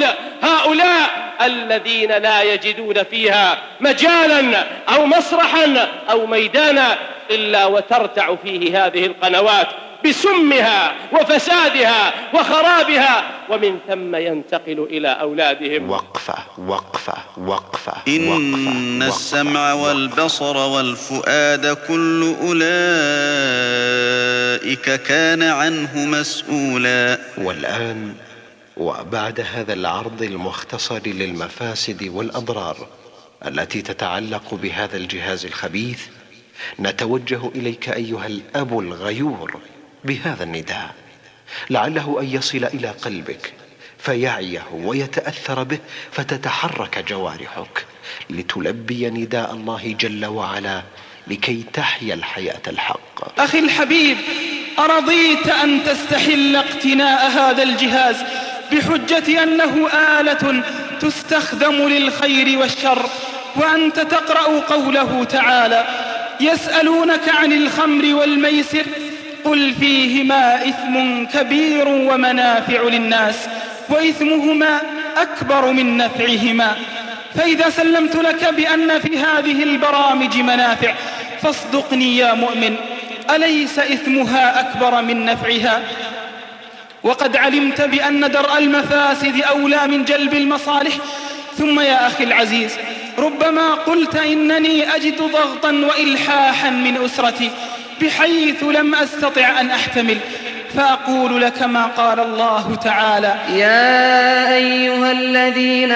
S11: هؤلاء الذين لا يجدون فيها مجالا أو مسرحا أو ميدانا إلا وترتع فيه هذه القنوات بسمها وفسادها وخرابها، ومن ثم ينتقل إلى أولادهم.
S1: وقفة وقفة وقفة.
S10: إن السمع والبصر والفؤاد كل أولئك كان عنه مسؤولا.
S1: والآن وبعد هذا العرض المختصر للمفاسد والأضرار التي تتعلق بهذا الجهاز الخبيث، نتوجه إليك أيها الأب الغيور بهذا النداء، لعله أن يصل إلى قلبك فيعيه ويتأثر به، فتتحرك جوارحك لتلبي نداء الله جل وعلا لكي تحيا الحياة الحق.
S6: أخي الحبيب، أرضيت أن تستحل اقتناء هذا الجهاز بحجة أنه آلة تستخدم للخير والشر، وأنت تقرأ قوله تعالى: يسألونك عن الخمر والميسر قل فيهما إثم كبير ومنافع للناس وإثمهما أكبر من نفعهما. فإذا سلمت لك بأن في هذه البرامج منافع، فاصدقني يا مؤمن، أليس إثمها أكبر من نفعها؟ وقد علمت بأن درء المفاسد أولى من جلب المصالح. ثم يا أخي العزيز، ربما قلت إنني أجد ضغطا وإلحاحا من أسرتي بحيث لم أستطع أن أحتمل، فأقول لك ما قال الله تعالى:
S8: يا أيها الذين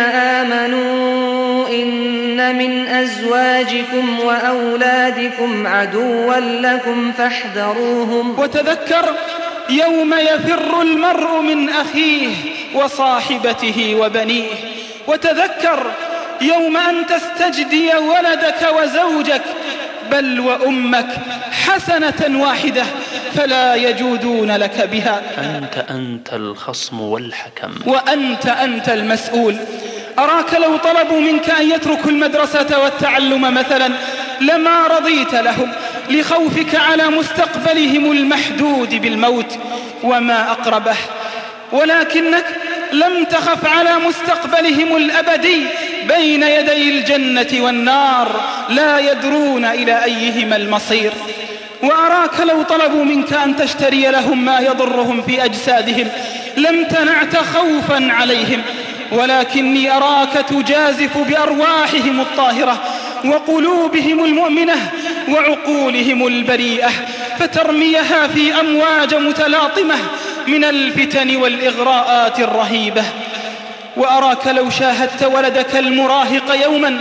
S8: آمنوا إن من أزواجكم وأولادكم عدوا لكم فاحذروهم.
S6: وتذكر يوم يفر المرء من أخيه وصاحبته وبنيه، وتذكر يوم أن تستجدي ولدك وزوجك بل وأمك حسنة واحدة فلا يجودون لك بها.
S2: أنت الخصم والحكم،
S6: وأنت المسؤول. أراك لو طلبوا منك أن يتركوا المدرسة والتعلم مثلا لما رضيت لهم، لخوفك على مستقبلهم المحدود بالموت وما أقربه، ولكنك لم تخف على مستقبلهم الأبدي بين يدي الجنة والنار لا يدرون إلى أيهما المصير. وأراك لو طلبوا منك أن تشتري لهم ما يضرهم في أجسادهم لم تنعت خوفا عليهم، ولكني أراك تجازف بأرواحهم الطاهرة وقلوبهم المؤمنة وعقولهم البريئة، فترميها في أمواج متلاطمة من الفتن والإغراءات الرهيبة. وأراك لو شاهدت ولدك المراهق يوما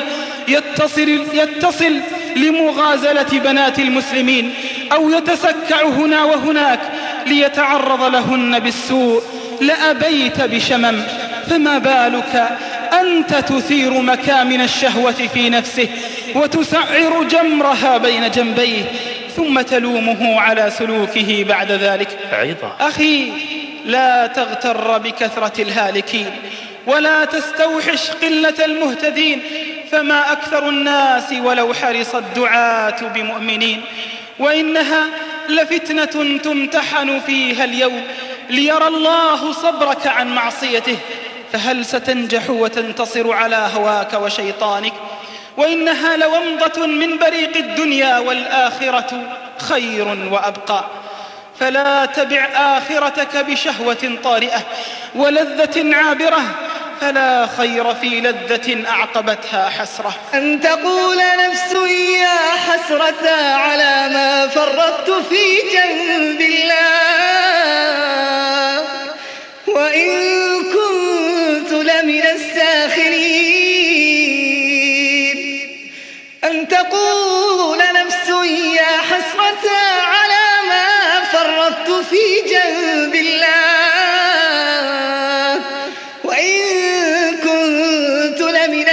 S6: يتصل لمغازلة بنات المسلمين أو يتسكع هنا وهناك ليتعرض لهن بالسوء لأبيت بشمم، فما بالك أنت تثير مكامن الشهوة في نفسه وتسعر جمرها بين جنبيه ثم تلومه على سلوكه بعد ذلك.
S2: عظة.
S6: أخي، لا تغتر بكثرة الهالكين ولا تستوحش قلة المهتدين، فما أكثر الناس ولو حرص الدعاة بمؤمنين، وإنها لفتنة تمتحن فيها اليوم ليرى الله صبرك عن معصيته، فهل ستنجح وتنتصر على هواك وشيطانك؟ وإنها لومضة من بريق الدنيا والآخرة خير وأبقى، فلا تبع آخرتك بشهوة طارئة ولذة عابرة، فلا خير في لذة أعقبتها حسرة.
S9: أن تقول نفس يا حسرة على ما فرطت في جنب الله وإن كنت لمن الساخرين. أن تقول نفس يا حسرة على ما فرطت في جنب الله وإن كنت لمن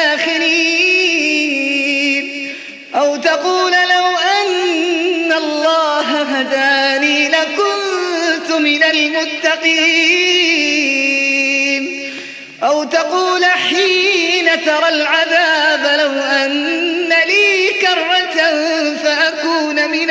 S9: الساخرين. أو تقول لو أن الله هداني لكنت من المتقين. أو تقول حين ترى العذاب لو أن لي كرة فأكون من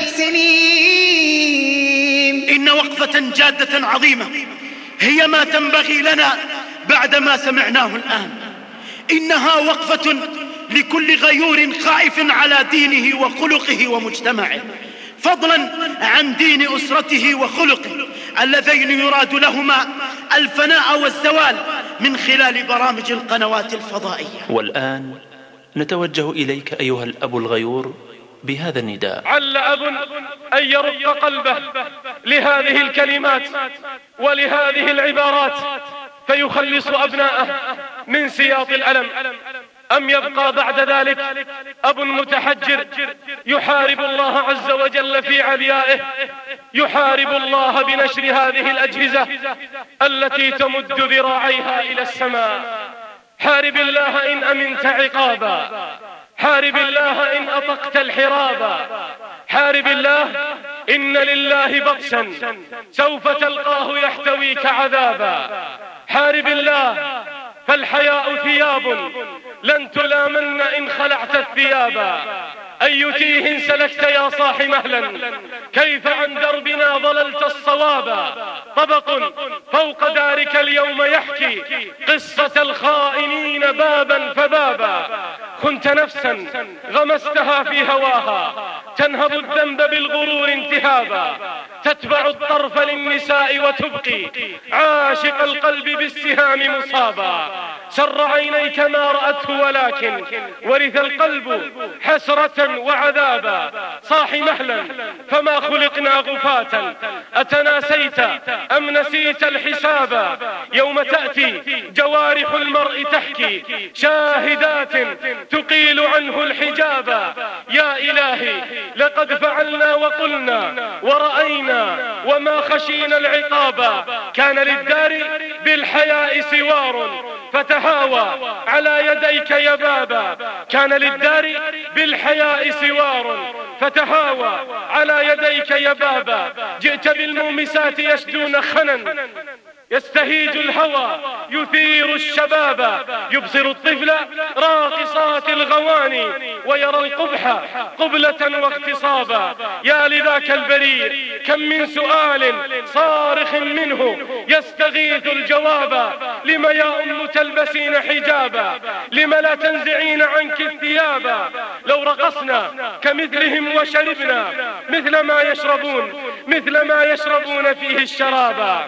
S9: المحسنين.
S5: إن وقفة جادة عظيمة هي ما تنبغي لنا بعد ما سمعناه الآن. إنها وقفة لكل غيور خائف على دينه وخلقه ومجتمعه، فضلا عن دين أسرته وخلقه اللذين يراد لهما الفناء والزوال من خلال برامج القنوات الفضائية.
S2: والآن نتوجه إليك أيها الأب الغيور بهذا النداء.
S3: عل أب أن يرق قلبه لهذه الكلمات ولهذه العبارات فيخلص أبناءه من سياط الألم، أم يبقى بعد ذلك أب متحجر يحارب الله عز وجل في عليائه، يحارب الله بنشر هذه الأجهزة التي تمد ذراعيها إلى السماء. حارب الله إن أمنت عقابا، حارب الله إن أطقت الحرابا، حارب الله إن لله بطشا سوف تلقاه يحتويك عذابا. حارب الله فالحياء ثياب لن تلامن إن خلعت الثيابا. أي تيه سلكت يا صاح مهلا، كيف عن دربنا ضللت الصوابا. طبق فوق دارك اليوم يحكي قصة الخائنين بابا فبابا. كنت نفسا غمستها في هواها تنهض الذنب بالغرور انتهابا، تتبع الطرف للنساء وتبقي عاشق القلب بالسهام مصابا. سر عينيك ما رأته ولكن ورث القلب حسرة وعذابا. صاح مهلا فما خلقنا غفاة، أتناسيت أم نسيت الحسابا. يوم تأتي جوارح المرء تحكي شاهدات تقيل عنه الحجابا. يا إلهي لقد فعلنا وقلنا ورأينا وما خشينا العقابا. كان للدار بالحياء سوار فتهاوى على يديك يا بابا. كان للدار بالحياء سوار فتهاوى على يديك يا بابا. جئت بالمومسات يشدون خنا، يستهيج الهوى يثير الشباب. يبصر الطفل راقصات الغواني ويرى القبح قبلة واغتصابا. يا لذاك البريء كم من سؤال صارخ منه يستغيث الجواب. لم يا أم تلبسين حجابا، لم لا تنزعين عنك الثيابا. لو رقصنا كمثلهم وشربنا مثل ما يشربون فيه الشرابا.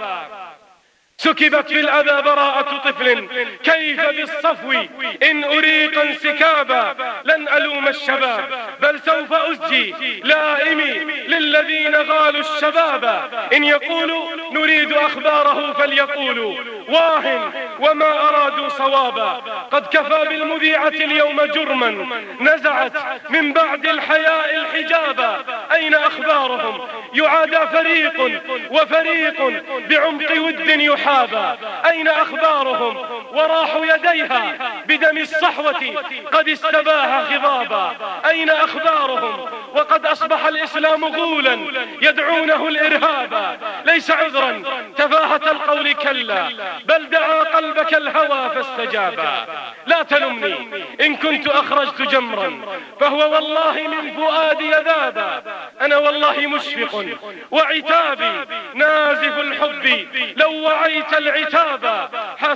S3: سكبت في الأذى براءة طفل، كيف بالصفو إن أريق انسكابا. لن ألوم الشباب بل سوف أسجي لائمي للذين غالوا الشباب. إن يقولوا نريد أخباره فليقولوا واه وما أرادوا صوابا. قد كفى بالمذيعة اليوم جرما نزعت من بعد الحياء الحجابا. أين أخبارهم؟ يعادى فريق وفريق بعمق ود يحابا. أين أخبارهم؟ وراحوا يديها بدم الصحوة قد استباها خضابا. أين أخبارهم وقد أصبح الإسلام غولا يدعونه الإرهابا. ليس عذرا تفاهة القول كلا، بل دعا قلبك الهوى فاستجابا. لا تلمني إن كنت أخرجت جمرا، فهو والله من فؤادي ذابا. أنا والله مشفق وعتابي نازف الحب لو وعيت العتابا.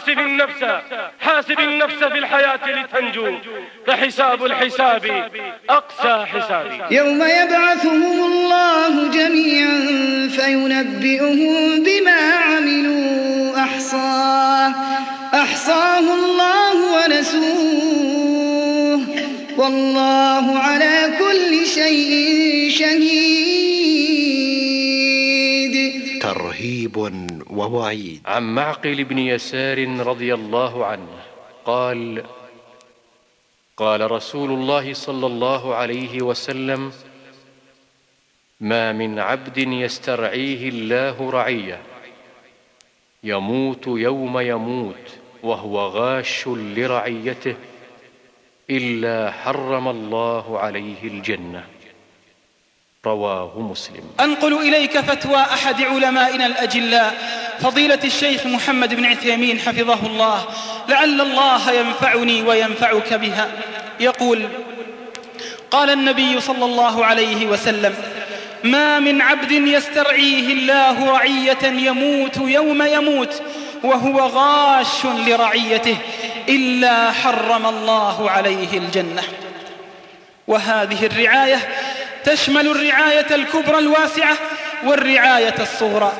S3: حاسب النفس في الحياة لتنجو، فحساب الحساب أقسى حسابي.
S9: يوم يبعثهم الله جميعا فينبئهم بما عملوا أحصاه الله ونسوه، والله على كل شيء شهيد.
S1: ترهيب ووعيد.
S12: عن معقل بن يسار رضي الله عنه قال: قال رسول الله صلى الله عليه وسلم: ما من عبد يسترعيه الله رعية يموت يوم يموت وهو غاش لرعيته إلا حرم الله عليه الجنة. رواه مسلم.
S6: أنقل إليك فتوى أحد علمائنا الأجلاء فضيلة الشيخ محمد بن عثيمين حفظه الله، لعل الله ينفعني وينفعك بها. يقول: قال النبي صلى الله عليه وسلم: ما من عبد يسترعيه الله رعية يموت يوم يموت وهو غاش لرعيته إلا حرم الله عليه الجنة. وهذه الرعاية تشمل الرعاية الكبرى الواسعة والرعاية الصغرى،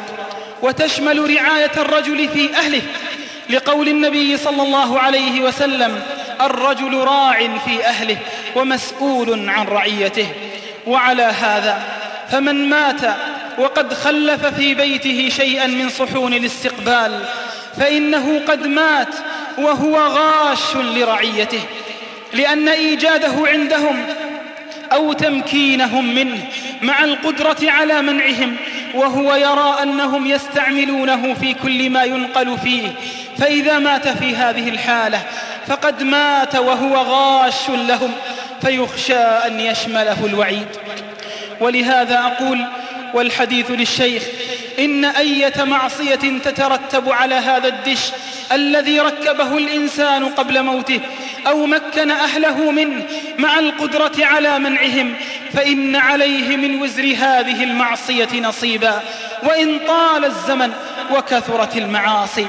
S6: وتشمل رعاية الرجل في أهله، لقول النبي صلى الله عليه وسلم: الرجل راع في أهله ومسؤول عن رعيته. وعلى هذا فمن مات وقد خلف في بيته شيئا من صحون الاستقبال فإنه قد مات وهو غاش لرعيته، لأن إيجاده عندهم أو تمكينهم منه مع القدرة على منعهم، وهو يرى أنهم يستعملونه في كل ما ينقل فيه، فإذا مات في هذه الحالة فقد مات وهو غاش لهم، فيخشى أن يشمله الوعيد. ولهذا أقول والحديث للشيخ: إن أية معصية تترتب على هذا الدش الذي ركبه الإنسان قبل موته أو مكن أهله منه مع القدرة على منعهم، فإن عليه من وزر هذه المعصية نصيبا، وإن طال الزمن وكثرت المعاصي.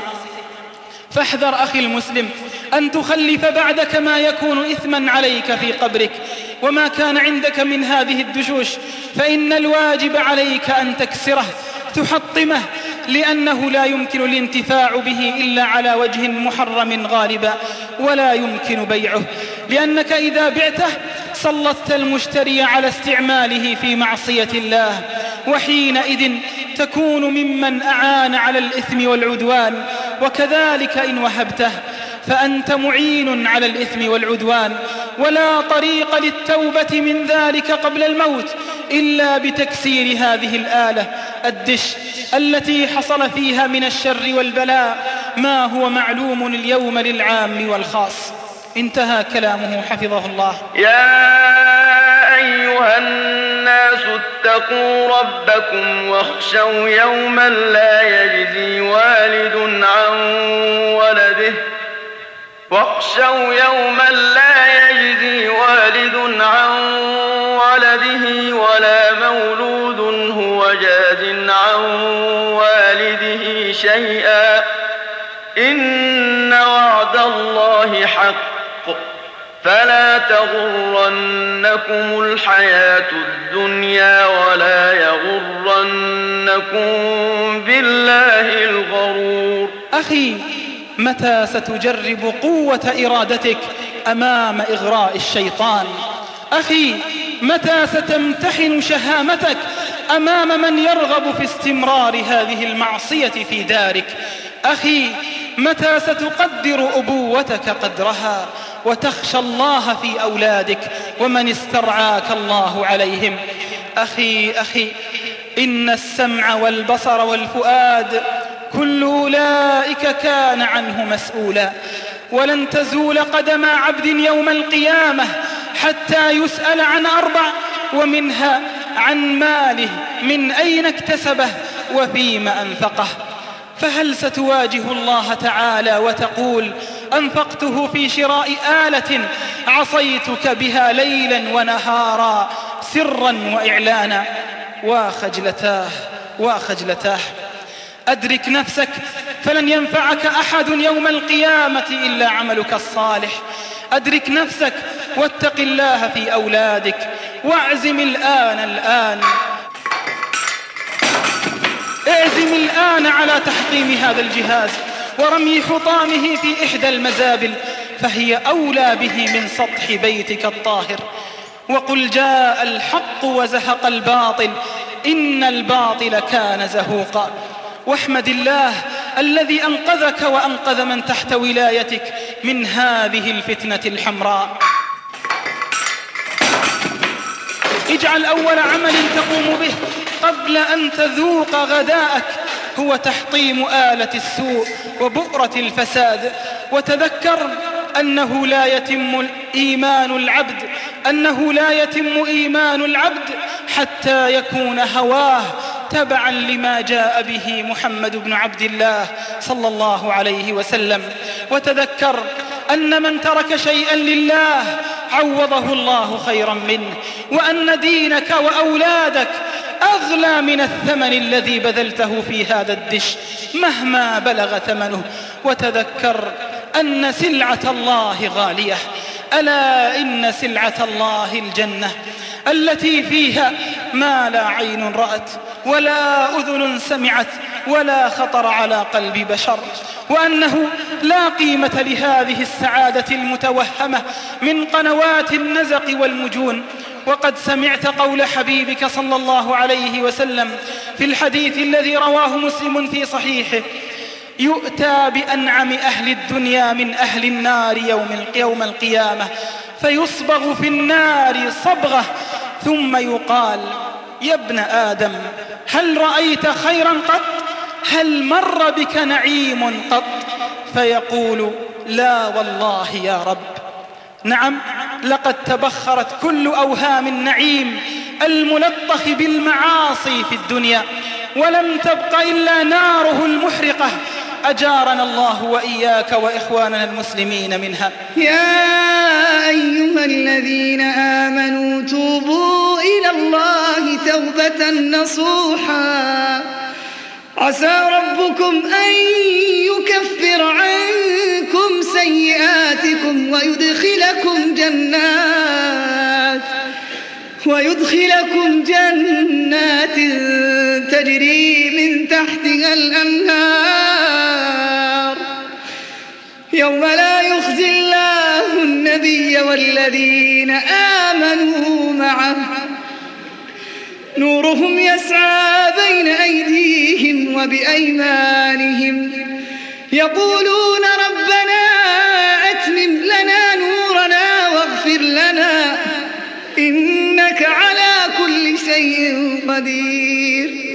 S6: فاحذر أخي المسلم أن تخلف بعدك ما يكون إثما عليك في قبرك، وما كان عندك من هذه الدشوش فإن الواجب عليك أن تكسره تحطمه، لأنه لا يمكن الانتفاع به إلا على وجه محرم غالبا، ولا يمكن بيعه، لأنك إذا بعته سلطت المشتري على استعماله في معصية الله، وحينئذ تكون ممن أعان على الإثم والعدوان. وكذلك إن وهبته فأنت معين على الإثم والعدوان، ولا طريق للتوبة من ذلك قبل الموت إلا بتكسير هذه الآلة الدش التي حصل فيها من الشر والبلاء ما هو معلوم اليوم للعام والخاص. انتهى كلامه حفظه الله.
S7: يا أيها الناس اتقوا ربكم واخشوا يوما لا يجزي والد عن ولده ولا مولود هو جاز عن والده شيئا، إن وعد الله حق، فلا تغرنكم الحياة الدنيا ولا يغرنكم بالله الغرور.
S6: أخي، متى ستجرب قوة إرادتك أمام إغراء الشيطان؟ أخي، متى ستمتحن شهامتك أمام من يرغب في استمرار هذه المعصية في دارك؟ أخي، متى ستقدر أبوتك قدرها وتخشى الله في أولادك ومن استرعاك الله عليهم؟ أخي، إن السمع والبصر والفؤاد كل أولئك كان عنه مسؤولا، ولن تزول قدم عبد يوم القيامة حتى يسأل عن 4، ومنها عن ماله من أين اكتسبه وفيما أنفقه. فهل ستواجه الله تعالى وتقول: أنفقته في شراء آلة عصيتك بها ليلا ونهارا سرا وإعلانا؟ وخجلتاه. أدرك نفسك، فلن ينفعك أحد يوم القيامة إلا عملك الصالح. أدرك نفسك واتق الله في أولادك، واعزم الآن اعزم الآن على تحطيم هذا الجهاز ورمي حطامه في إحدى المزابل، فهي أولى به من سطح بيتك الطاهر. وقل: جاء الحق وزهق الباطل، إن الباطل كان زهوقا. واحمد الله الذي أنقذك وأنقذ من تحت ولايتك من هذه الفتنة الحمراء. اجعل أول عمل تقوم به قبل أن تذوق غداءك هو تحطيم آلة السوء وبؤرة الفساد، وتذكر أنه لا يتم إيمان العبد حتى يكون هواه تبعا لما جاء به محمد بن عبد الله صلى الله عليه وسلم. وتذكر أن من ترك شيئا لله عوضه الله خيرا منه، وأن دينك وأولادك أغلى من الثمن الذي بذلته في هذا الدش مهما بلغ ثمنه. وتذكر أن سلعة الله غالية، ألا إن سلعة الله الجنة. التي فيها ما لا عين رأت ولا أذن سمعت ولا خطر على قلب بشر، وأنه لا قيمة لهذه السعادة المتوهمة من قنوات النزق والمجون. وقد سمعت قول حبيبك صلى الله عليه وسلم في الحديث الذي رواه مسلم في صحيحه: يؤتى بأنعم أهل الدنيا من أهل النار يوم القيامة، فيصبغ في النار صبغة، ثم يقال: يا ابن آدم، هل رأيت خيرا قط؟ هل مر بك نعيم قط؟ فيقول: لا والله يا رب. نعم، لقد تبخرت كل أوهام النعيم الملطخ بالمعاصي في الدنيا، ولم تبق إلا ناره المحرقة، أجارنا الله وإياك وإخواننا المسلمين منها.
S9: يا أيها الذين آمنوا توبوا إلى الله توبة نصوحا، عسى ربكم أن يكفر عنكم سيئاتكم ويدخلكم جنات تجري من تحتها الأنهار، يوم لا يخزي الله النبي والذين آمنوا معه، نورهم يسعى بين أيديهم وبأيمانهم، يقولون ربنا أتمم لنا نورنا واغفر لنا إنك على كل شيء قدير.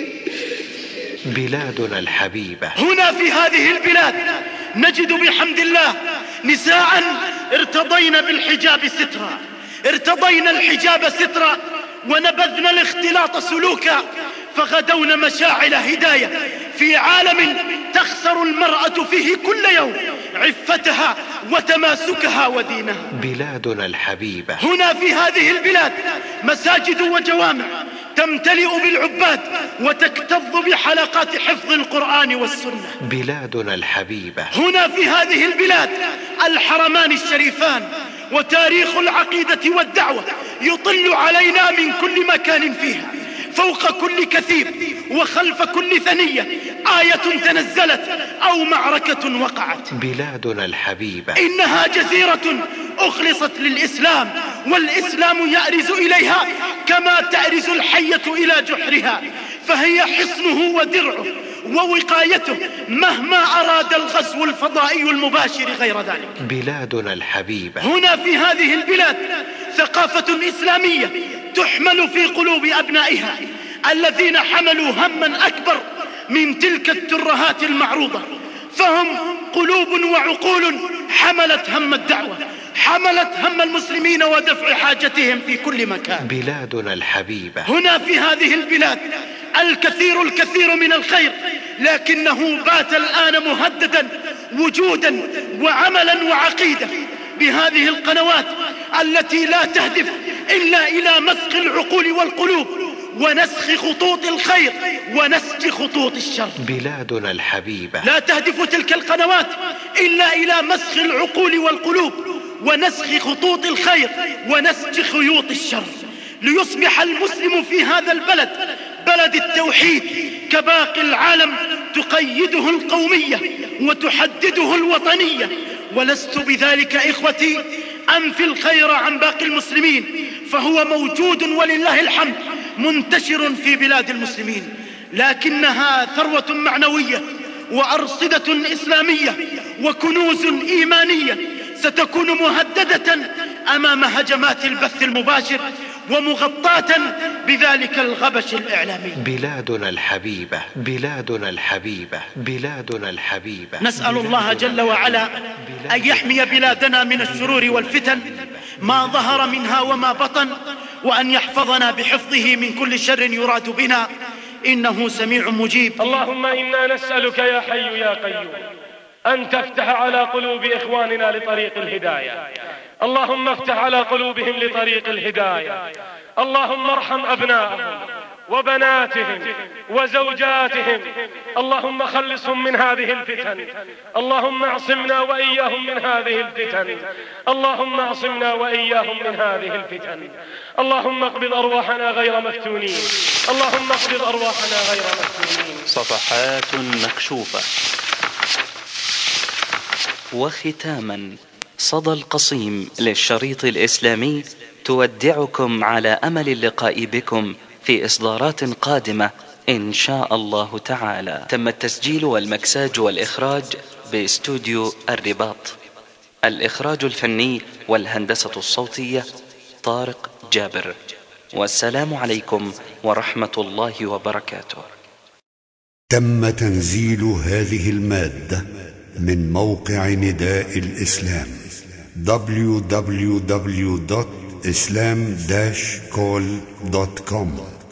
S1: بلادنا الحبيبة.
S5: هنا في هذه البلاد نجد بحمد الله نساء ارتضينا بالحجاب سترا، ارتضينا الحجاب سترا ونبذنا الاختلاط سلوكا، فغدونا مشاعل هداية في عالم تخسر المرأة فيه كل يوم عفتها وتماسكها ودينها.
S1: بلادنا الحبيبة.
S5: هنا في هذه البلاد مساجد وجوامع تمتلئ بالعباد وتكتظ بحلقات حفظ القرآن والسنة.
S1: بلادنا الحبيبة.
S5: هنا في هذه البلاد الحرمان الشريفان، وتاريخ العقيدة والدعوة يطل علينا من كل مكان فيها، فوق كل كثيب وخلف كل ثنية آية تنزلت أو معركة وقعت.
S1: بلادنا الحبيبة.
S5: إنها جزيرة أخلصت للإسلام، والإسلام يأرز إليها كما تأرز الحية إلى جحرها، فهي حصنه ودرعه ووقايته مهما أراد الغزو الفضائي المباشر غير ذلك.
S1: بلادنا الحبيبة.
S5: هنا في هذه البلاد ثقافة إسلامية تحمل في قلوب أبنائها الذين حملوا هما أكبر من تلك الترهات المعروضة، فهم قلوب وعقول حملت هم الدعوة، حملت هم المسلمين ودفع حاجتهم في كل مكان.
S1: بلادنا الحبيبة.
S5: هنا في هذه البلاد الكثير من الخير، لكنه بات الآن مهددا وجودا وعملا وعقيدة بهذه القنوات التي لا تهدف إلا إلى مسخ العقول والقلوب ونسخ خطوط الخير ونسج خطوط الشر.
S1: بلادنا الحبيبة.
S5: لا تهدف تلك القنوات إلا إلى مسخ العقول والقلوب ونسخ خطوط الخير ونسج خيوط الشر، ليصبح المسلم في هذا البلد بلد التوحيد كباقي العالم تقيده القومية وتحدده الوطنية. ولست بذلك إخوتي أنفي الخير عن باقي المسلمين، فهو موجود ولله الحمد منتشر في بلاد المسلمين، لكنها ثروة معنوية وأرصدة إسلامية وكنوز إيمانية ستكون مهددة أمام هجمات البث المباشر ومغطاة بذلك الغبش الإعلامي.
S1: بلادنا الحبيبة. بلادنا الحبيبة. بلادنا الحبيبة.
S5: نسأل الله جل وعلا أن يحمي بلادنا من الشرور والفتن ما ظهر منها وما بطن، وأن يحفظنا بحفظه من كل شر يراد بنا، إنه سميع مجيب.
S3: اللهم إنا نسألك يا حي يا قيوم أن تفتح على قلوب إخواننا لطريق الهداية، اللهم افتح على قلوبهم لطريق الهداية، اللهم ارحم أبناءهم وبناتهم وزوجاتهم، اللهم خلصهم من هذه الفتن، اللهم اعصمنا وإياهم من هذه الفتن، اللهم اعصمنا وإياهم من هذه الفتن. اللهم اقبض أرواحنا غير مفتونين، اللهم اقبض أرواحنا غير مفتونين.
S2: صفحات مكشوفة.
S13: وختاما، صدى القصيم للشريط الإسلامي تودعكم على أمل اللقاء بكم في إصدارات قادمة إن شاء الله تعالى. تم التسجيل والمكساج والإخراج باستوديو الرباط. الإخراج الفني والهندسة الصوتية طارق جابر. والسلام عليكم ورحمة الله وبركاته.
S14: تم تنزيل هذه المادة من موقع نداء الإسلام www.islam-call.com